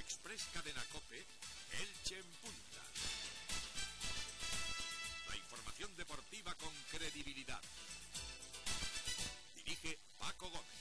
Express Cadena COPE, Elche en punta. La información deportiva con credibilidad. Dirige Paco Gómez.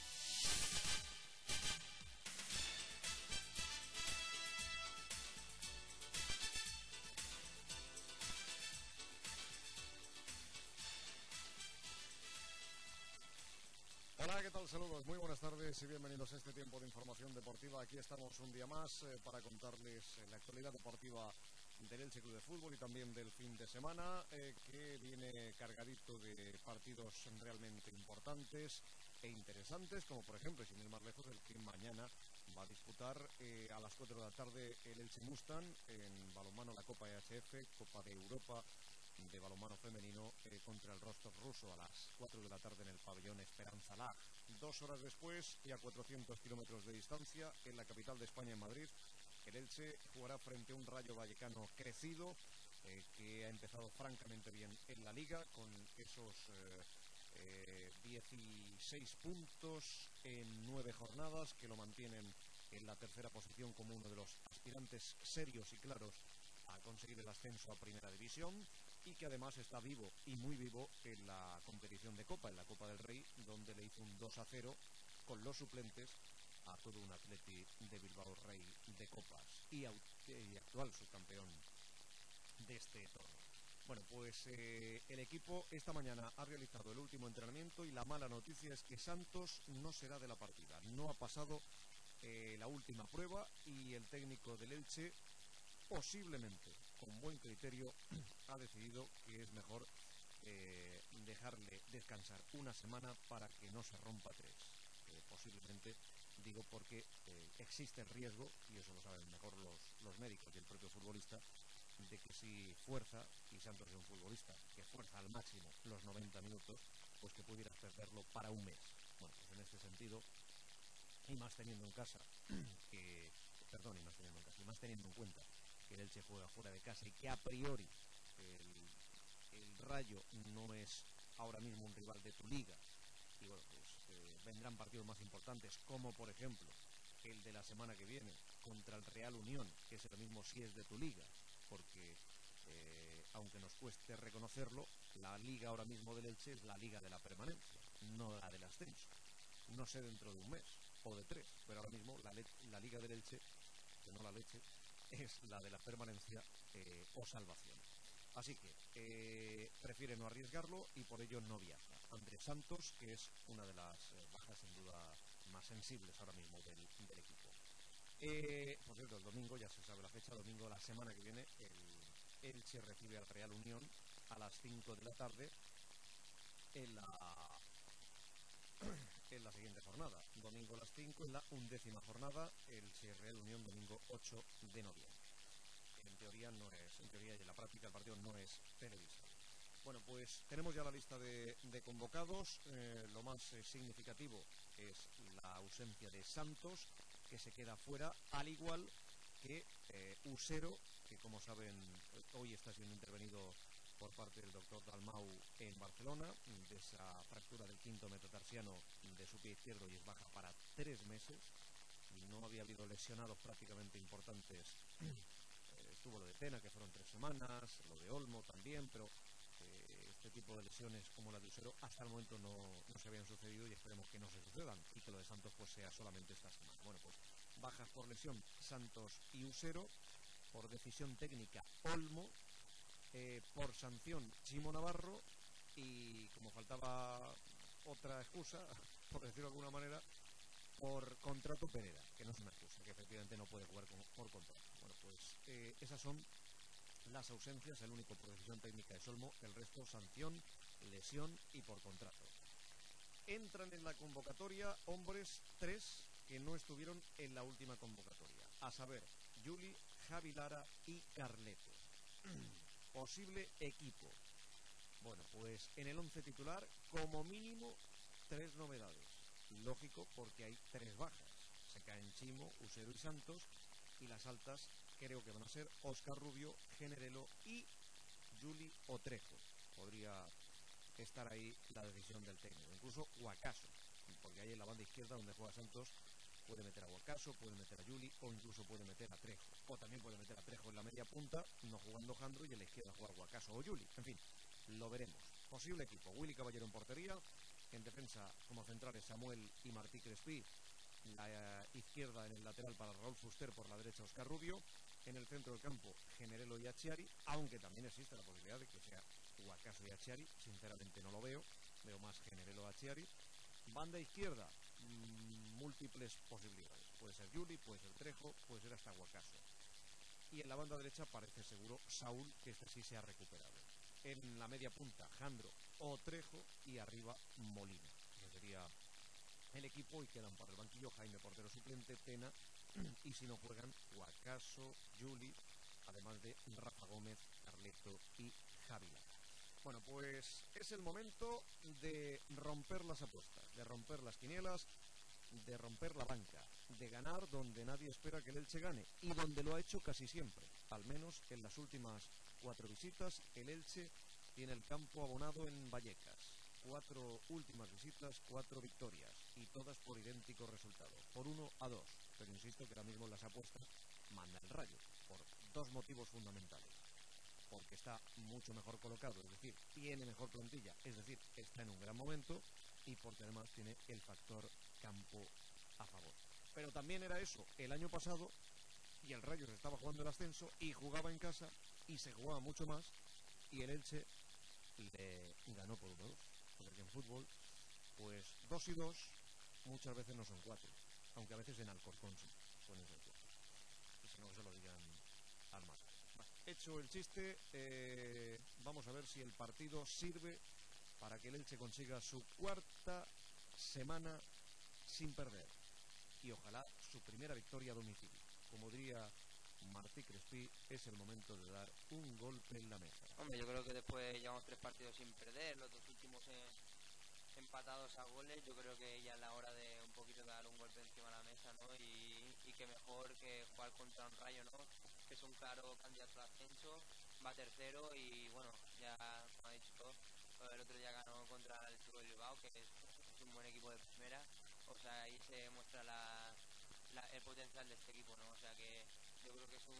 Hola, ¿qué tal? Saludos, muy buenas tardes y bienvenidos a este tiempo de información deportiva. Aquí estamos un día más para contarles la actualidad deportiva del Elche Club de Fútbol y también del fin de semana, que viene cargadito de partidos realmente importantes e interesantes, como por ejemplo, sin ir más lejos, el que mañana va a disputar a las 4 de la tarde el Elche Mustang en balonmano, la Copa EHF, Copa de Europa de balonmano femenino, contra el Rostov ruso a las 4 de la tarde en el pabellón Esperanza Lag. 2 horas después y a 400 kilómetros de distancia, en la capital de España, en Madrid, el Elche jugará frente a un Rayo Vallecano crecido, que ha empezado francamente bien en la Liga, con esos 16 puntos en 9 jornadas, que lo mantienen en la tercera posición como uno de los aspirantes serios y claros a conseguir el ascenso a Primera División, y que además está vivo y muy vivo en la competición de Copa, en la Copa del Rey, donde le hizo un 2-0 con los suplentes a todo un Atleti de Bilbao, rey de copas y actual subcampeón de este torneo. Bueno, pues el equipo esta mañana ha realizado el último entrenamiento y la mala noticia es que Santos no será de la partida. No ha pasado la última prueba y el técnico del Elche, posiblemente con buen criterio, ha decidido que es mejor dejarle descansar una semana para que no se rompa 3. Posiblemente, digo, porque existe el riesgo, y eso lo saben mejor los médicos y el propio futbolista, de que si fuerza, y Santos es un futbolista que fuerza al máximo los 90 minutos, pues que pudieras perderlo para un mes. Bueno, pues en este sentido, y más teniendo en casa que, perdón, y más teniendo en cuenta que el Elche juega fuera de casa y que a priori el Rayo no es ahora mismo un rival de tu liga, y bueno, pues vendrán partidos más importantes, como por ejemplo el de la semana que viene contra el Real Unión, que es el mismo si es de tu liga, porque aunque nos cueste reconocerlo, la liga ahora mismo del Elche es la liga de la permanencia, no la del ascenso. No sé dentro de un mes o de 3, pero ahora mismo la liga del Elche, que no la leche, es la de la permanencia o salvación. Así que prefiere no arriesgarlo y por ello no viaja. Andrés Santos, que es una de las bajas sin duda más sensibles ahora mismo del equipo. Por cierto, el domingo, ya se sabe la fecha, domingo de la semana que viene, el Elche recibe al Real Unión a las 5 de la tarde en la siguiente jornada. Domingo a las 5 en la 11ª jornada, el Real Unión, domingo 8 de noviembre. En teoría y en la práctica el partido no es televisado. Bueno, pues tenemos ya la lista de convocados. Lo más significativo es la ausencia de Santos, que se queda fuera, al igual que Usero, que como saben hoy está siendo intervenido por parte del doctor Dalmau en Barcelona, de esa fractura del quinto metatarsiano de su pie izquierdo, y es baja para 3 meses. No había habido lesionados prácticamente importantes. Estuvo lo de Tena, que fueron 3 semanas, lo de Olmo también, pero este tipo de lesiones como la de Usero hasta el momento no se habían sucedido, y esperemos que no se sucedan y que lo de Santos pues sea solamente esta semana. Bueno, pues bajas por lesión Santos y Usero, por decisión técnica Olmo, por sanción Chimo Navarro, y como faltaba otra excusa, por decirlo de alguna manera, por contrato Pereda, que no es una excusa, que efectivamente no puede jugar por contrato. Bueno, pues esas son las ausencias. El único por decisión técnica es Olmo, el resto sanción, lesión y por contrato. Entran en la convocatoria hombres 3 que no estuvieron en la última convocatoria, a saber, Juli, Javi Lara y Carleto. Posible equipo. Bueno, pues en el 11 titular, como mínimo, 3 novedades. Lógico, porque hay 3 bajas. Se caen Chimo, Usero y Santos, y las altas creo que van a ser Óscar Rubio, Generelo y Juli Otrejo. Podría estar ahí la decisión del técnico, incluso Guacaso, porque ahí en la banda izquierda donde juega Santos puede meter a Guacaso, puede meter a Juli o incluso puede meter a Trejo. O también puede meter a Trejo en la media punta, no jugando Jandro, y en la izquierda jugar Guacaso o Juli. En fin, lo veremos. Posible equipo: Willy Caballero en portería, en defensa como centrales Samuel y Martí Crespí, la izquierda en el lateral para Raúl Fuster, por la derecha Óscar Rubio, en el centro del campo Generelo y Achiari, aunque también existe la posibilidad de que sea Guacaso y Achiari. Sinceramente no lo veo más Generelo Achiari. Banda izquierda, múltiples posibilidades: puede ser Juli, puede ser Trejo, puede ser hasta Guacaso. Y en la banda derecha parece seguro Saúl, que este sí se ha recuperado. En la media punta Jandro o Trejo, y arriba Molina. Ese sería el equipo, y quedan para el banquillo Jaime, portero suplente, Tena, y si no juegan Guacaso, Juli, además de Rafa Gómez, Carleto y Javi Lara. Bueno, pues es el momento de romper las apuestas, de romper las quinielas, de romper la banca, de ganar donde nadie espera que el Elche gane, y donde lo ha hecho casi siempre. Al menos en las últimas 4 visitas, el Elche tiene el campo abonado en Vallecas. 4 últimas visitas, 4 victorias, y todas por idéntico resultado, por 1-2. Pero insisto que ahora mismo en las apuestas manda el Rayo, por 2 motivos fundamentales: porque está mucho mejor colocado, es decir, tiene mejor plantilla, es decir, está en un gran momento, y porque además tiene el factor campo a favor. Pero también era eso el año pasado, y el Rayo se estaba jugando el ascenso y jugaba en casa y se jugaba mucho más, y el Elche le ganó por 1-2. Porque en fútbol, pues 2 y 2 muchas veces no son 4, aunque a veces en Alcorcón sí pueden ser 4. Y si no, que se lo digan al más. Hecho el chiste, vamos a ver si el partido sirve para que el Elche consiga su 4ª semana sin perder, y ojalá su primera victoria a domicilio. Como diría Martí Crespí, es el momento de dar un golpe en la mesa. Hombre, yo creo que después llevamos 3 partidos sin perder, los 2 últimos empatados a goles. Yo creo que ya es la hora de un poquito dar un golpe encima de la mesa, ¿no? Y que mejor que jugar contra un Rayo, ¿no? Que es un claro candidato al ascenso, va tercero, y bueno, ya como ha dicho todo, el otro día ganó contra el Chico de Bilbao, que es un buen equipo de primera. O sea, ahí se muestra el potencial de este equipo, ¿no? O sea que yo creo que es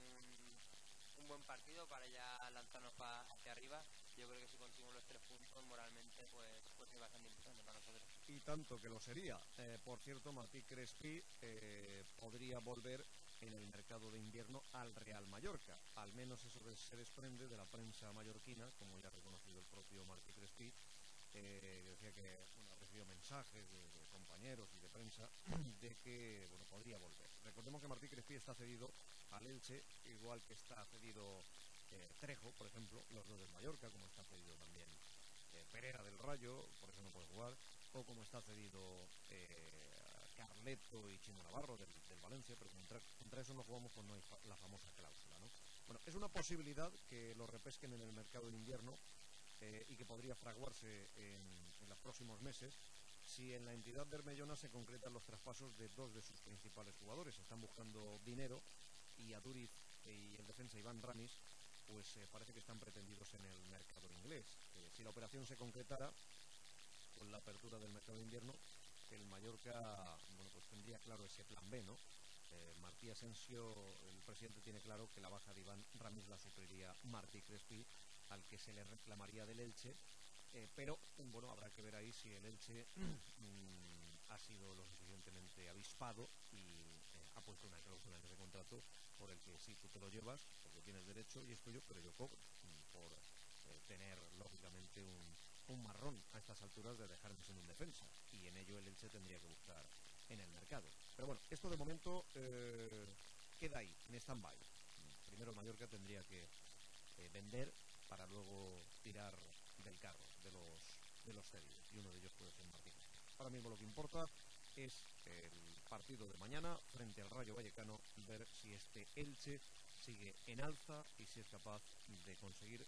un buen partido para ya lanzarnos hacia arriba. Yo creo que si conseguimos los 3 puntos moralmente, pues es bastante importante para nosotros. Y tanto que lo sería. Por cierto, Martí Crespí podría volver en el mercado de invierno al Real Mallorca. Al menos eso se desprende de la prensa mallorquina, como ya ha reconocido el propio Martí Crespí, que decía que ha recibido mensajes de compañeros y de prensa de que podría volver. Recordemos que Martí Crespí está cedido al Elche, igual que está cedido Trejo, por ejemplo, los dos del Mallorca, como está cedido también Pereira del Rayo, por eso no puede jugar, o como está cedido Carleto y Chimo Navarro del Valencia, pero contra eso no jugamos, pues no hay la famosa cláusula, ¿no? Bueno, es una posibilidad que lo repesquen en el mercado de invierno, y que podría fraguarse en los próximos meses, si en la entidad bermellona se concretan los traspasos de 2 de sus principales jugadores. Están buscando dinero, y a Duriz y el defensa Iván Ramis pues parece que están pretendidos en el mercado inglés. Si la operación se concretara con la apertura del mercado de invierno, el Mallorca pues tendría claro ese plan B, ¿no? Martí Asensio, el presidente, tiene claro que la baja de Iván Ramis la supliría Martí Crespí, al que se le reclamaría del Elche, pero habrá que ver ahí si el Elche ha sido lo suficientemente avispado y ha puesto una cláusula en ese contrato por el que sí, tú te lo llevas porque tienes derecho y es tuyo, pero yo cobro por tener lógicamente un marrón a estas alturas de dejarme sin un defensa, y en ello el Elche tendría que buscar en el mercado. Pero bueno, esto de momento queda ahí, en stand-by. Primero el Mallorca tendría que vender para luego tirar del carro de los cedidos, y uno de ellos puede ser Martín. Ahora mismo lo que importa es el partido de mañana frente al Rayo Vallecano, ver si este Elche sigue en alza y si es capaz de conseguir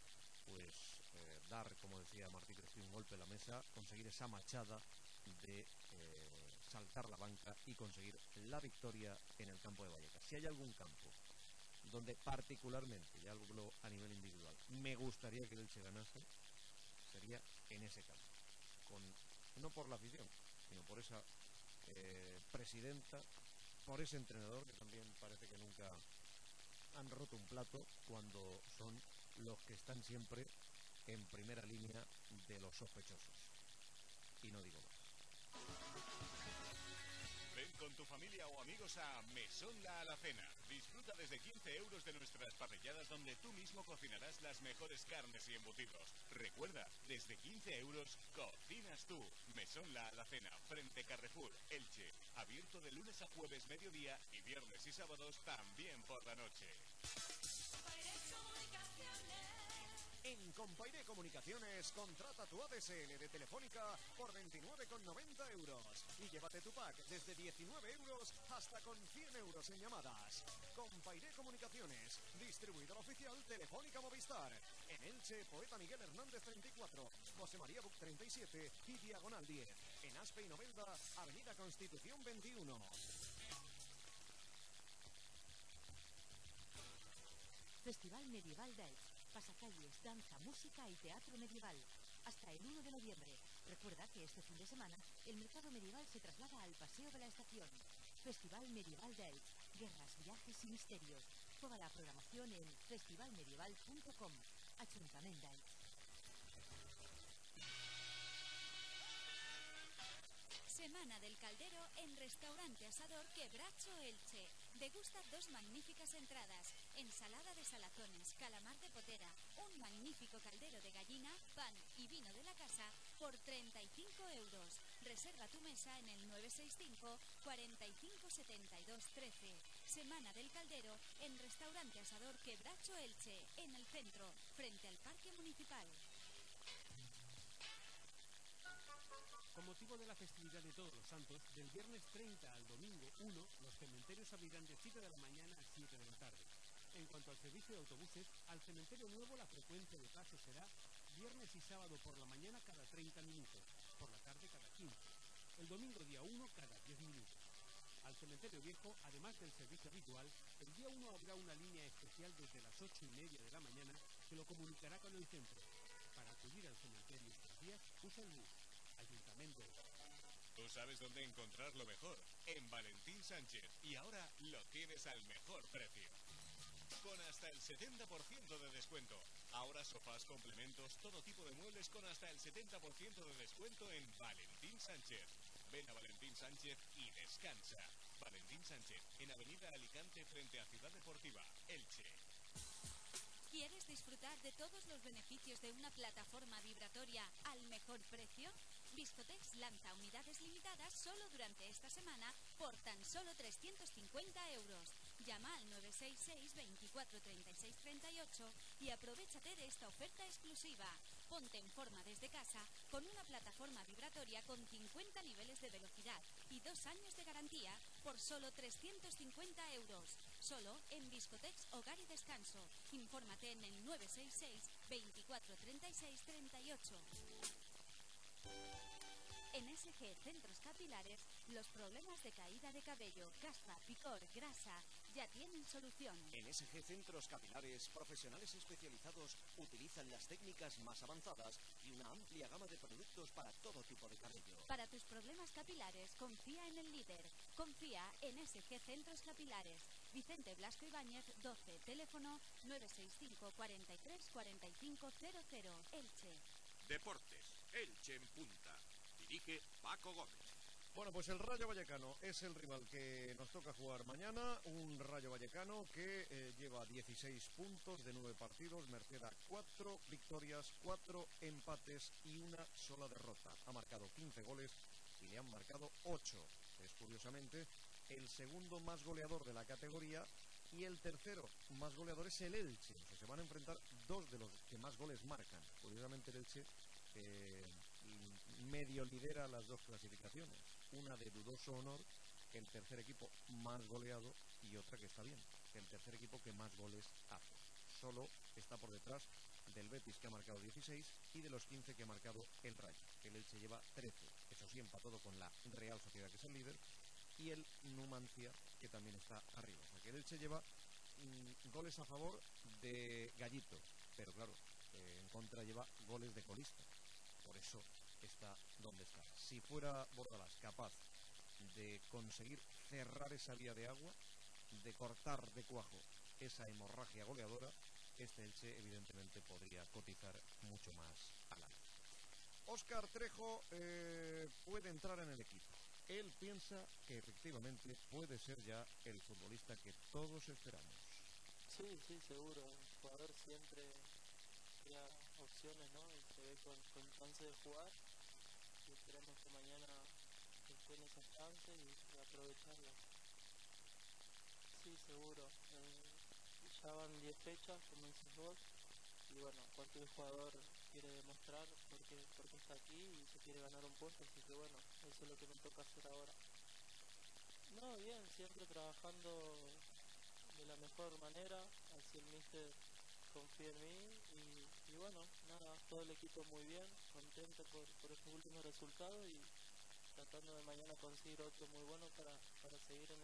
dar, como decía Martí Crespí, un golpe en la mesa, conseguir esa machada de saltar la banca y conseguir la victoria en el campo de Vallecas. Si hay algún campo donde particularmente, ya hablo a nivel individual, me gustaría que el Elche ganase, sería en ese campo, no por la afición, sino por esa presidenta por ese entrenador que también parece que nunca han roto un plato cuando son los que están siempre en primera línea de los sospechosos. Y no digo más. Ven con tu familia o amigos a Mesón La Alacena. Disfruta desde 15 euros de nuestras parrilladas donde tú mismo cocinarás las mejores carnes y embutidos. Recuerda, desde 15 euros cocinas tú. Mesón La Alacena, frente Carrefour, Elche. Abierto de lunes a jueves mediodía y viernes y sábados también por la noche. En Compairé Comunicaciones, contrata tu ADSL de Telefónica por 29,90 euros y llévate tu pack desde 19 euros hasta con 100 euros en llamadas. Compairé Comunicaciones, distribuidor oficial Telefónica Movistar. En Elche, Poeta Miguel Hernández 34, José María Buc 37 y Diagonal 10. En Aspe y Novelda, Avenida Constitución 21. Festival Medieval de Elche. Pasacalles, danza, música y teatro medieval. Hasta el 1 de noviembre. Recuerda que este fin de semana el mercado medieval se traslada al Paseo de la Estación. Festival Medieval de Elche. Guerras, viajes y misterios. Toda la programación en festivalmedieval.com. Ayuntamiento de Elche. Semana del Caldero en Restaurante Asador Quebracho Elche. Degusta 2 magníficas entradas, ensalada de salazones, calamar de potera, un magnífico caldero de gallina, pan y vino de la casa por 35 euros. Reserva tu mesa en el 965 45 72 13. Semana del Caldero en Restaurante Asador Quebracho Elche, en el centro, frente al Parque Municipal. Con motivo de la festividad de Todos los Santos, del viernes 30 al domingo 1, los cementerios abrirán de 7 de la mañana a 7 de la tarde. En cuanto al servicio de autobuses, al cementerio nuevo la frecuencia de paso será viernes y sábado por la mañana cada 30 minutos, por la tarde cada 15. El domingo día 1 cada 10 minutos. Al cementerio viejo, además del servicio habitual, el día 1 habrá una línea especial desde las 8:30 de la mañana que lo comunicará con el centro. Para acudir al cementerio estos días, usa el bus. Ayuntamiento. Tú sabes dónde encontrar lo mejor. En Valentín Sánchez. Y ahora lo tienes al mejor precio. Con hasta el 70% de descuento. Ahora sofás, complementos, todo tipo de muebles con hasta el 70% de descuento en Valentín Sánchez. Ven a Valentín Sánchez y descansa. Valentín Sánchez, en Avenida Alicante frente a Ciudad Deportiva, Elche. ¿Quieres disfrutar de todos los beneficios de una plataforma vibratoria al mejor precio? Viscotex lanza unidades limitadas solo durante esta semana por tan solo 350 euros. Llama al 966 24 36 38 y aprovéchate de esta oferta exclusiva. Ponte en forma desde casa con una plataforma vibratoria con 50 niveles de velocidad y 2 años de garantía por solo 350 euros. Solo en Viscotex Hogar y Descanso. Infórmate en el 966 24 36 38. En SG Centros Capilares, los problemas de caída de cabello, caspa, picor, grasa, ya tienen solución. En SG Centros Capilares, profesionales especializados utilizan las técnicas más avanzadas y una amplia gama de productos para todo tipo de cabello. Para tus problemas capilares, confía en el líder. Confía en SG Centros Capilares. Vicente Blasco Ibáñez, 12, teléfono 965 43 45 00, Elche. Deportes, Elche en punta. Dirige Paco Gómez. Bueno, pues el Rayo Vallecano es el rival que nos toca jugar mañana. Un Rayo Vallecano que lleva 16 puntos de 9 partidos, merced a 4 victorias, 4 empates y una sola derrota. Ha marcado 15 goles y le han marcado 8. Es curiosamente el segundo más goleador de la categoría y el tercero más goleador es el Elche. O sea, se van a enfrentar dos de los que más goles marcan. Curiosamente el Elche medio lidera las dos clasificaciones, una de dudoso honor, el tercer equipo más goleado, y otra que está bien, el tercer equipo que más goles hace. Solo está por detrás del Betis, que ha marcado 16, y de los 15 que ha marcado el Rayo. El Elche lleva 13, eso sí, empatado con la Real Sociedad, que es el líder, y el Numancia, que también está arriba. O sea que el Elche lleva goles a favor de Gallito, pero claro, en contra lleva goles de colista. Por eso está donde está. Si fuera Bordalás capaz de conseguir cerrar esa vía de agua, de cortar de cuajo esa hemorragia goleadora, este Elche evidentemente podría cotizar mucho más al alza. Óscar Trejo puede entrar en el equipo. Él piensa que efectivamente puede ser ya el futbolista que todos esperamos. Sí, sí, seguro. El jugador siempre crea opciones, ¿no? Y se ve con chance de jugar. Y esperemos que mañana esté en esa chance y aprovecharla. Sí, seguro. Ya van 10 fechas, como dices vos. Y bueno, cualquier jugador quiere demostrar porque está aquí y se quiere ganar un puesto. Así que bueno, eso es lo que me toca hacer ahora. No, bien, siempre trabajando de la mejor manera, así el míster confía en mí y bueno, nada, todo el equipo muy bien, contento por estos últimos resultados y tratando de mañana conseguir otro muy bueno para seguir en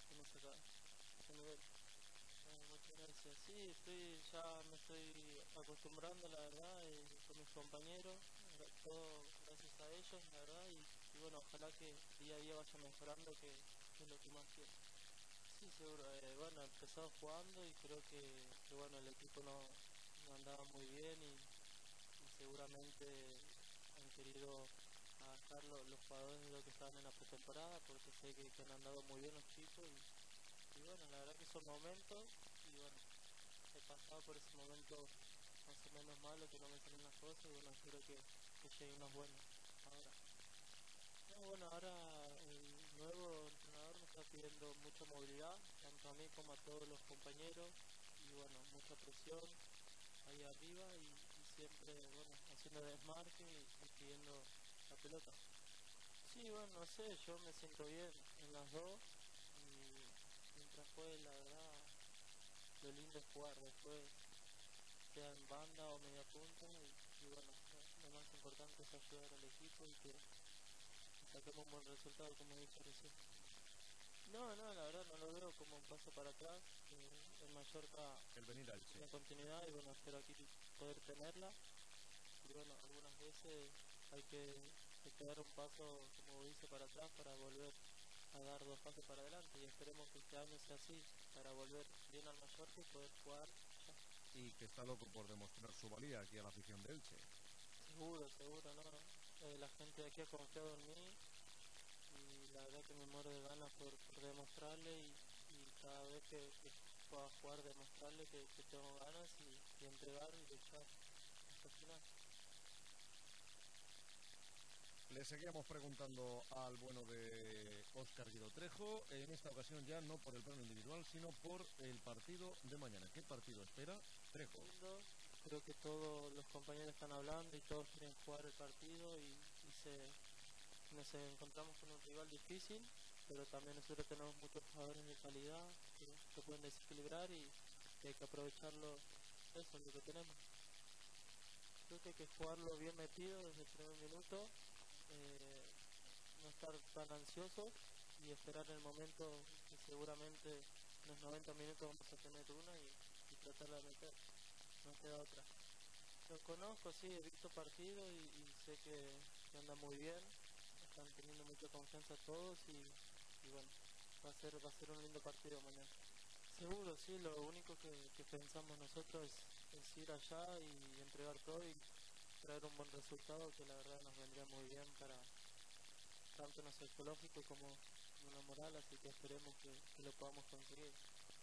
ese nivel. Muchas gracias. Sí, ya me estoy acostumbrando, la verdad, con mis compañeros, todo gracias a ellos, la verdad, y bueno, ojalá que día a día vaya mejorando, que es lo que más quiero. Sí, seguro. Bueno, he empezado jugando y creo que bueno, el equipo no andaba muy bien y seguramente han querido adaptar los jugadores de lo que estaban en la pretemporada porque sé que han andado muy bien los chicos y bueno, la verdad que son momentos y bueno, he pasado por ese momento más o menos malo que no me salen las cosas y bueno, espero que lleguen los buenos ahora. No, bueno, ahora el nuevo entrenador me está pidiendo mucha movilidad, tanto a mí como a todos los compañeros, y bueno, mucha presión ahí arriba y siempre, bueno, haciendo desmarque y pidiendo la pelota. Sí, bueno, no sé, yo me siento bien en las dos y mientras juegue, la verdad, lo lindo es jugar después, sea en banda o media punta, y bueno, lo más importante es ayudar al equipo y que saquemos un buen resultado, como dije recién. No, la verdad no lo veo como un paso para atrás. En Mallorca El venir al Che. la continuidad y bueno, espero aquí poder tenerla. Y bueno, algunas veces hay que dar un paso, como dice, para atrás para volver a dar 2 pasos para adelante y esperemos que este año sea así, para volver bien al Mallorca y poder jugar ya. Y que está loco por demostrar su valía aquí a la afición de Elche. Seguro, ¿no? La gente de aquí ha confiado en mí y la verdad que me muero de ganas por demostrarle y cada vez que pueda jugar demostrarle que tengo ganas y entregar y luchar hasta el final. Le seguíamos preguntando al bueno de Óscar Guido Trejo, en esta ocasión ya no por el plano individual, sino por el partido de mañana. ¿Qué partido espera Trejo? Creo que todos los compañeros están hablando y todos quieren jugar el partido y nos encontramos con un rival difícil, pero también nosotros tenemos muchos jugadores de calidad que pueden desequilibrar y hay que aprovecharlo, eso es lo que tenemos. Creo que hay que jugarlo bien metido desde el primer minuto, no estar tan ansiosos y esperar el momento que seguramente en los 90 minutos vamos a tener una y tratarla de meter, no queda otra. Los conozco, sí, he visto partidos y sé que andan muy bien, están teniendo mucha confianza todos y bueno, va a ser un lindo partido mañana. Seguro, sí, lo único que pensamos nosotros es ir allá y entregar todo y traer un buen resultado que la verdad nos vendría muy bien para tanto en lo psicológico como en lo moral, así que esperemos que lo podamos conseguir.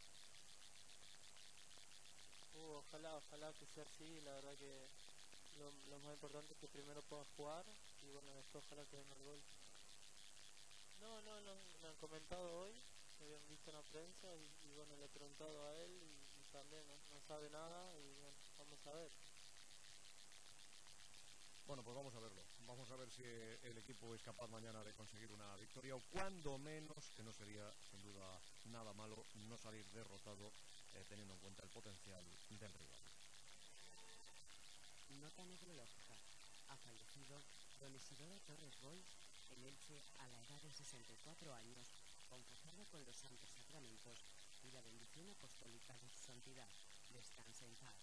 Ojalá que sea así, la verdad que lo más importante es que primero pueda jugar y bueno, después ojalá que venga el gol. No, me han comentado hoy, me habían visto en la prensa y bueno, le he preguntado a él y también no sabe nada y bueno, vamos a ver. Bueno, pues vamos a verlo. Vamos a ver si el equipo es capaz mañana de conseguir una victoria o cuando menos, que no sería sin duda nada malo, no salir derrotado teniendo en cuenta el potencial del rival. Nota neurológica. Ha fallecido don Isidoro Torres Boix en Elche a la edad de 64 años, confesado con los santos sacramentos y la bendición apostólica de su santidad. Descanse en paz.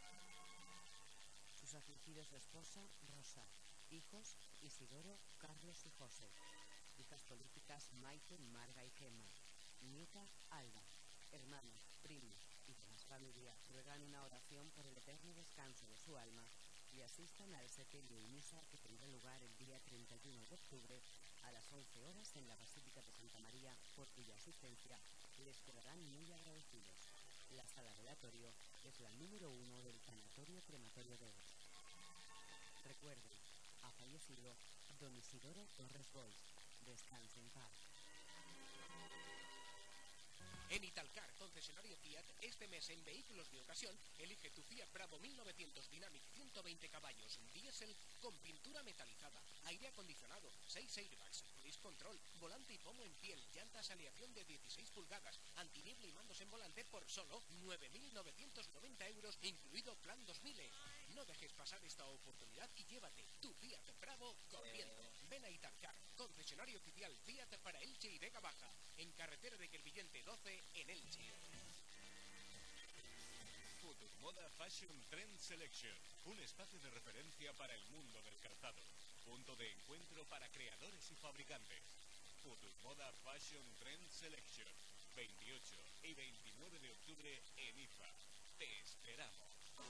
Sus afligidos esposa, Rosa. Hijos, Isidoro, Carlos y José. Hijas políticas. Hijas Maite, Marga y Gemma. Nieta Alba. Hermanos, primos y demás familia ruegan una oración por el eterno descanso de su alma y asistan al sepelio y misa que tendrá lugar el día 31 de octubre a las 11 horas en la Basílica de Santa María, por cuya asistencia les quedarán muy agradecidos. La sala velatorio es la número 1 del Tanatorio Crematorio de Elche. Recuerden, ha fallecido don Isidoro Torres Boix. Descanse en paz. En Italcar, concesionario Fiat, este mes en vehículos de ocasión, elige tu Fiat Bravo 1900 Dynamic 120 caballos, diésel con pintura metalizada, aire acondicionado, 6 airbags, cruise control, volante y pomo en piel, llantas aleación de 16 pulgadas, antiniebla y mandos en volante por solo 9.990 euros, incluido plan 2000. No dejes pasar esta oportunidad y llévate tu Fiat Bravo corriendo. Ven a Italcar, concesionario oficial Fiat para Elche y Vega Baja, en carretera de Crevillente 12 en Elche. Futurmoda Fashion Trend Selection, un espacio de referencia para el mundo del calzado, punto de encuentro para creadores y fabricantes. Futurmoda Fashion Trend Selection, 28 y 29 de octubre en IFA. Te esperamos.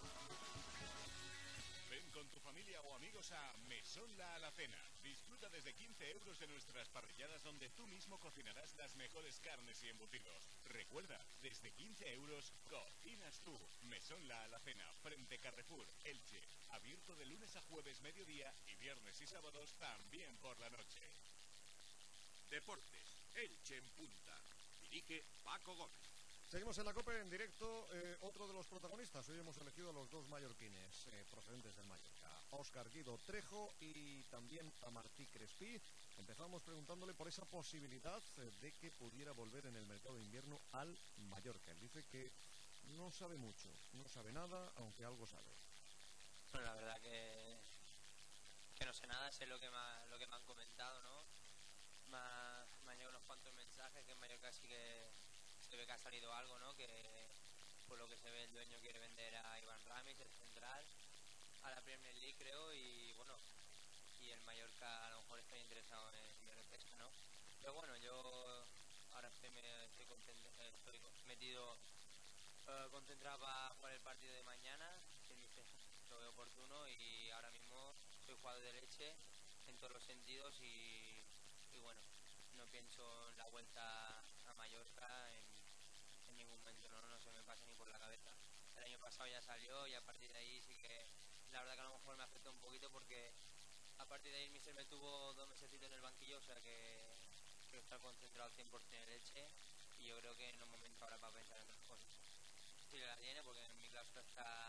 Ven con tu familia o amigos a Mesón La Alacena. Disfruta desde 15 euros de nuestras parrilladas donde tú mismo cocinarás las mejores carnes y embutidos. Recuerda, desde 15 euros cocinas tú. Mesón La Alacena, frente Carrefour, Elche. Abierto de lunes a jueves mediodía y viernes y sábados también por la noche. Deportes, Elche en punta. Dirige Paco Gómez. Seguimos en la COPE en directo, otro de los protagonistas. Hoy hemos elegido a los dos mallorquines procedentes del Mallorca, Óscar Guido Trejo y también a Martí Crespí. Empezamos preguntándole por esa posibilidad de que pudiera volver en el mercado de invierno al Mallorca. Él dice que no sabe mucho, no sabe nada, aunque algo sabe. Bueno, la verdad que no sé nada, sé lo que me han comentado, ¿no? Me han llegado unos cuantos mensajes que en Mallorca sí que se ve que ha salido algo, ¿no? Que por lo que se ve el dueño quiere vender a Iván Ramis, el central, a la Premier League creo, y bueno, y el Mallorca a lo mejor está interesado en mi repesca, ¿no? Pero bueno, yo ahora estoy metido, concentrado para jugar el partido de mañana, que dice, lo veo oportuno, y ahora mismo soy jugador de Leche en todos los sentidos y bueno, no pienso en la vuelta a Mallorca en ningún momento, no se me pasa ni por la cabeza. El año pasado ya salió y a partir de ahí sí que la verdad que a lo mejor me afectó un poquito porque a partir de ahí el míster me tuvo 2 mesecitos en el banquillo, o sea que está concentrado 100% en Leche y yo creo que en un momento ahora para pensar en otras cosas. Sí la tiene porque en mi cláusula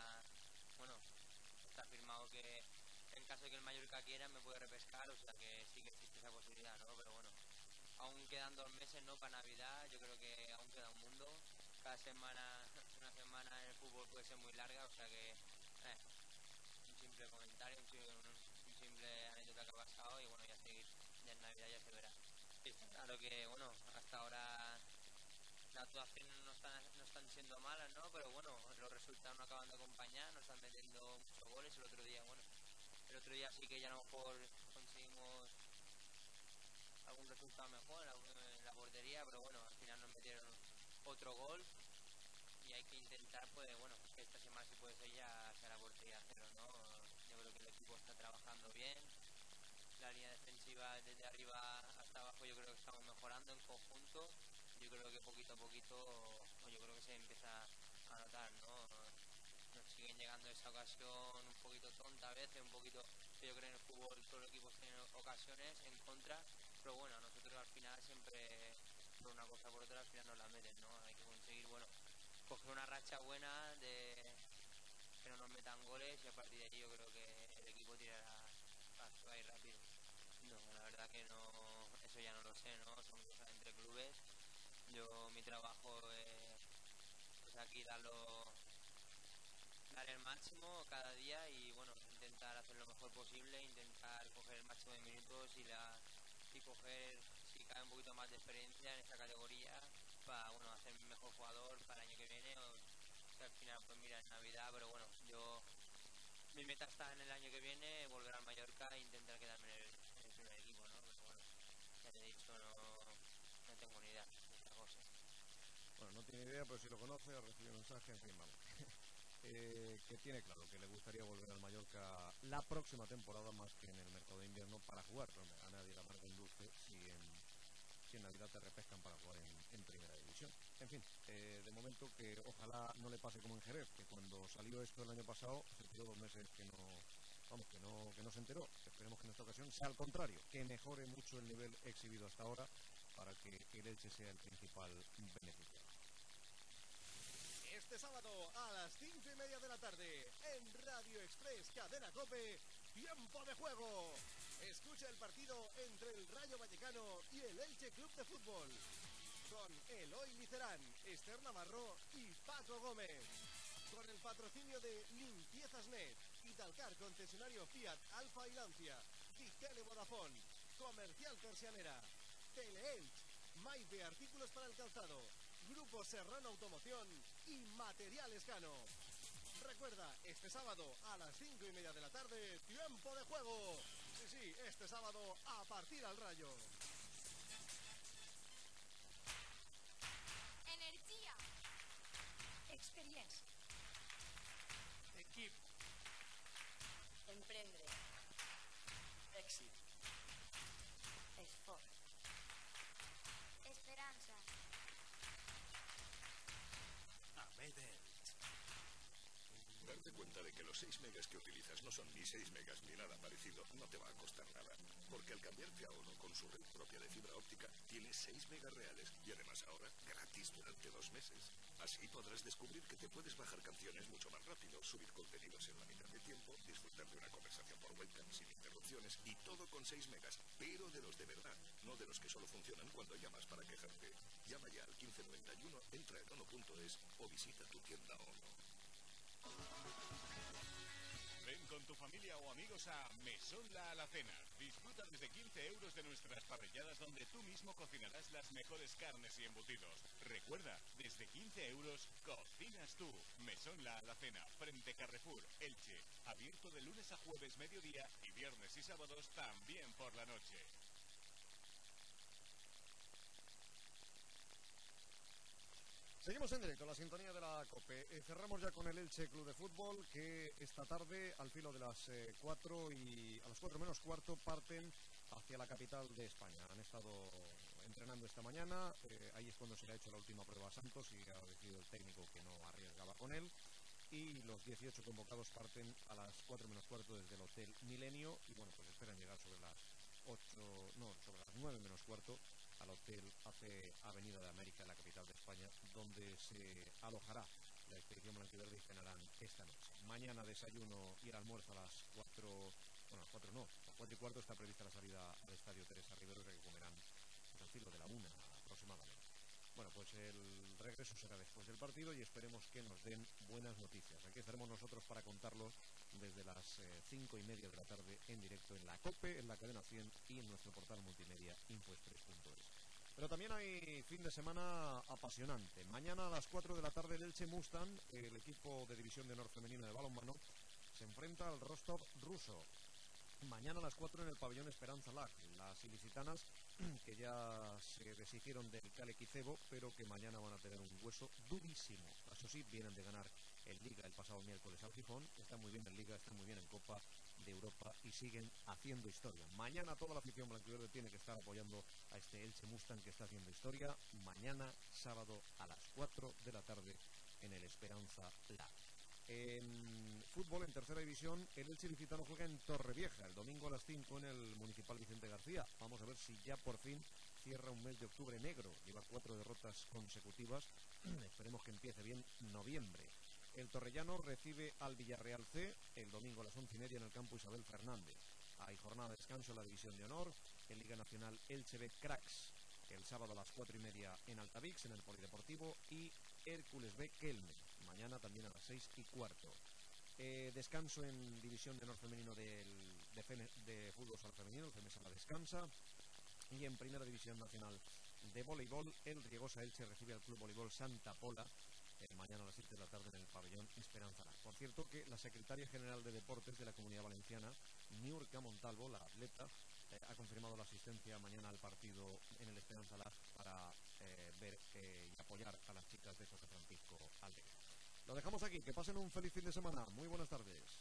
está firmado que en caso de que el Mallorca quiera me puede repescar, o sea que sí que existe esa posibilidad, ¿no? Pero bueno, aún quedan 2 meses, ¿no? Para Navidad, yo creo que aún queda un mundo. Cada semana, una semana en el fútbol puede ser muy larga, o sea que un simple comentario, un simple anécdota que ha pasado y bueno, ya seguir, ya en Navidad ya se verá. Y está claro que, bueno, hasta ahora las actuaciones no están siendo malas, ¿no? Pero bueno, los resultados no acaban de acompañar, no están metiendo muchos goles. El otro día sí que ya a lo mejor conseguimos algún resultado mejor en la portería, pero bueno, al final nos metieron otro gol y hay que intentar, pues bueno, que esta semana si puede ser ya hacia la portería cero, ¿no? Yo creo que el equipo está trabajando bien, la línea defensiva desde arriba hasta abajo yo creo que estamos mejorando en conjunto, yo creo que poquito a poquito, yo creo que se empieza a notar, ¿no? Nos siguen llegando esa ocasión un poquito tonta a veces, un poquito, que yo creo en el fútbol todos los equipos tienen ocasiones en contra, pero bueno, a nosotros al final siempre, por una cosa o por otra, al final nos la meten, ¿no? Hay que conseguir, bueno, coger una racha buena de que no nos metan goles y a partir de ahí yo creo que el equipo tirará a ir rápido. No, la verdad que no, eso ya no lo sé, ¿no? Son cosas entre clubes. Yo, mi trabajo es pues aquí dar el máximo cada día y bueno, intentar hacer lo mejor posible, intentar coger el máximo de minutos y coger, si cabe, un poquito más de experiencia en esta categoría para bueno, hacer mejor jugador para el año que viene o que al final pues mira en Navidad, pero bueno, mi meta está en el año que viene, volver al Mallorca e intentar quedarme en el primer equipo, ¿no? Pero bueno, ya te he dicho, no no tiene idea, pero si lo conoce, recibe mensaje, en fin, vamos. Que tiene claro que le gustaría volver al Mallorca la próxima temporada más que en el mercado de invierno para jugar. Hombre, a nadie le amarga un dulce si en Navidad te repescan para jugar en primera división. En fin, de momento que ojalá no le pase como en Jerez, que cuando salió esto el año pasado se tiró 2 meses que no se enteró. Esperemos que en esta ocasión sea al contrario, que mejore mucho el nivel exhibido hasta ahora para que el Elche sea el principal beneficiado. Este sábado a las 5:30 de la tarde en Radio Express Cadena COPE, Tiempo de Juego. Escucha el partido entre el Rayo Vallecano y el Elche Club de Fútbol, con Eloy Licerán, Esther Navarro y Paco Gómez. Con el patrocinio de Limpiezas Net, Italcar concesionario Fiat, Alfa y Lancia, Tele Vodafone, Comercial Persianera, Teleelch, Maipe Artículos para el Calzado, Grupo Serrano Automoción y Material Escano. Recuerda, este sábado a las 5:30 de la tarde, Tiempo de Juego. Sí, este sábado a partir al Rayo. Energía. Experiencia. Equip. Emprendre. Èxit. Esforç. Esperanza. Darte cuenta de que los 6 megas que utilizas no son ni 6 megas ni nada parecido no te va a costar nada. Porque al cambiarte a ONO con su red propia de fibra óptica, tienes 6 megas reales y además ahora gratis durante 2 meses. Así podrás descubrir que te puedes bajar canciones mucho más rápido, subir contenidos en la mitad de tiempo, disfrutar de una conversación por webcam sin interrupciones y todo con 6 megas, pero de los de verdad, no de los que solo funcionan cuando llamas para quejarte. Llama ya al 1591, entra en ono.es o visita tu tienda ONO. Ven con tu familia o amigos a Mesón La Alacena. Disfruta desde 15 euros de nuestras parrilladas donde tú mismo cocinarás las mejores carnes y embutidos. Recuerda, desde 15 euros cocinas tú. Mesón La Alacena, frente Carrefour, Elche. Abierto de lunes a jueves mediodía y viernes y sábados también por la noche. Seguimos en directo, la sintonía de la COPE. Cerramos ya con el Elche Club de Fútbol, que esta tarde, al filo de las 4 y a las 4 menos cuarto, parten hacia la capital de España. Han estado entrenando esta mañana, ahí es cuando se le ha hecho la última prueba a Santos y ha decidido el técnico que no arriesgaba con él. Y los 18 convocados parten a las 4 menos cuarto desde el Hotel Milenio y bueno, pues esperan llegar sobre las 9 menos cuarto al Hotel AC Avenida de América, en la capital de España, donde se alojará la expedición blanquiverde y cenarán esta noche. Mañana desayuno y el almuerzo a las 4, bueno, a las 4 no, a 4 y cuarto está prevista la salida al estadio Teresa Rivero, que comerán pues, al filo de la 1 aproximadamente. Bueno, pues el regreso será después del partido y esperemos que nos den buenas noticias. Aquí estaremos nosotros para contarlos desde las 5:30 de la tarde en directo en la COPE, en la cadena 100 y en nuestro portal multimedia infoexpress.es. Pero también hay fin de semana apasionante. Mañana a las 4 de la tarde el Elche Mustang, el equipo de división de honor femenino de balonmano, se enfrenta al Rostov ruso. Mañana a las 4 en el pabellón Esperanza Lag, las ilicitanas que ya se deshicieron del Calequicebo, pero que mañana van a tener un hueso durísimo. Eso sí, vienen de ganar en Liga el pasado miércoles al Gijón, están muy bien en Liga, están muy bien en Copa de Europa y siguen haciendo historia. Mañana toda la afición blanquiverde tiene que estar apoyando a este Elche Mustang que está haciendo historia. Mañana, sábado, a las 4 de la tarde en el Esperanza Lag. En fútbol, en tercera división, el Elche ilicitano juega en Torrevieja el domingo a las 5 en el Municipal Vicente García. Vamos a ver si ya por fin cierra un mes de octubre negro. Lleva 4 derrotas consecutivas. Esperemos que empiece bien noviembre. El Torrellano recibe al Villarreal C el domingo a las 11:30 en el campo Isabel Fernández. Hay jornada de descanso en la división de honor. En Liga Nacional, Elche B Cracks el sábado a las 4:30 en Altavix, en el Polideportivo, y Hércules B Kelme, mañana también a las 6:15. Descanso en división de honor femenino de fútbol sala femenino, el FEMESA la descansa, y en primera división nacional de voleibol, el Riegosa Elche recibe al Club Voleibol Santa Pola, mañana a las 7 de la tarde en el pabellón Esperanza Lag. Por cierto que la secretaria general de Deportes de la Comunidad Valenciana, Niurka Montalvo, la atleta, ha confirmado la asistencia mañana al partido en el Esperanza Lag para ver y apoyar a las chicas Lo dejamos aquí, que pasen un feliz fin de semana. Muy buenas tardes.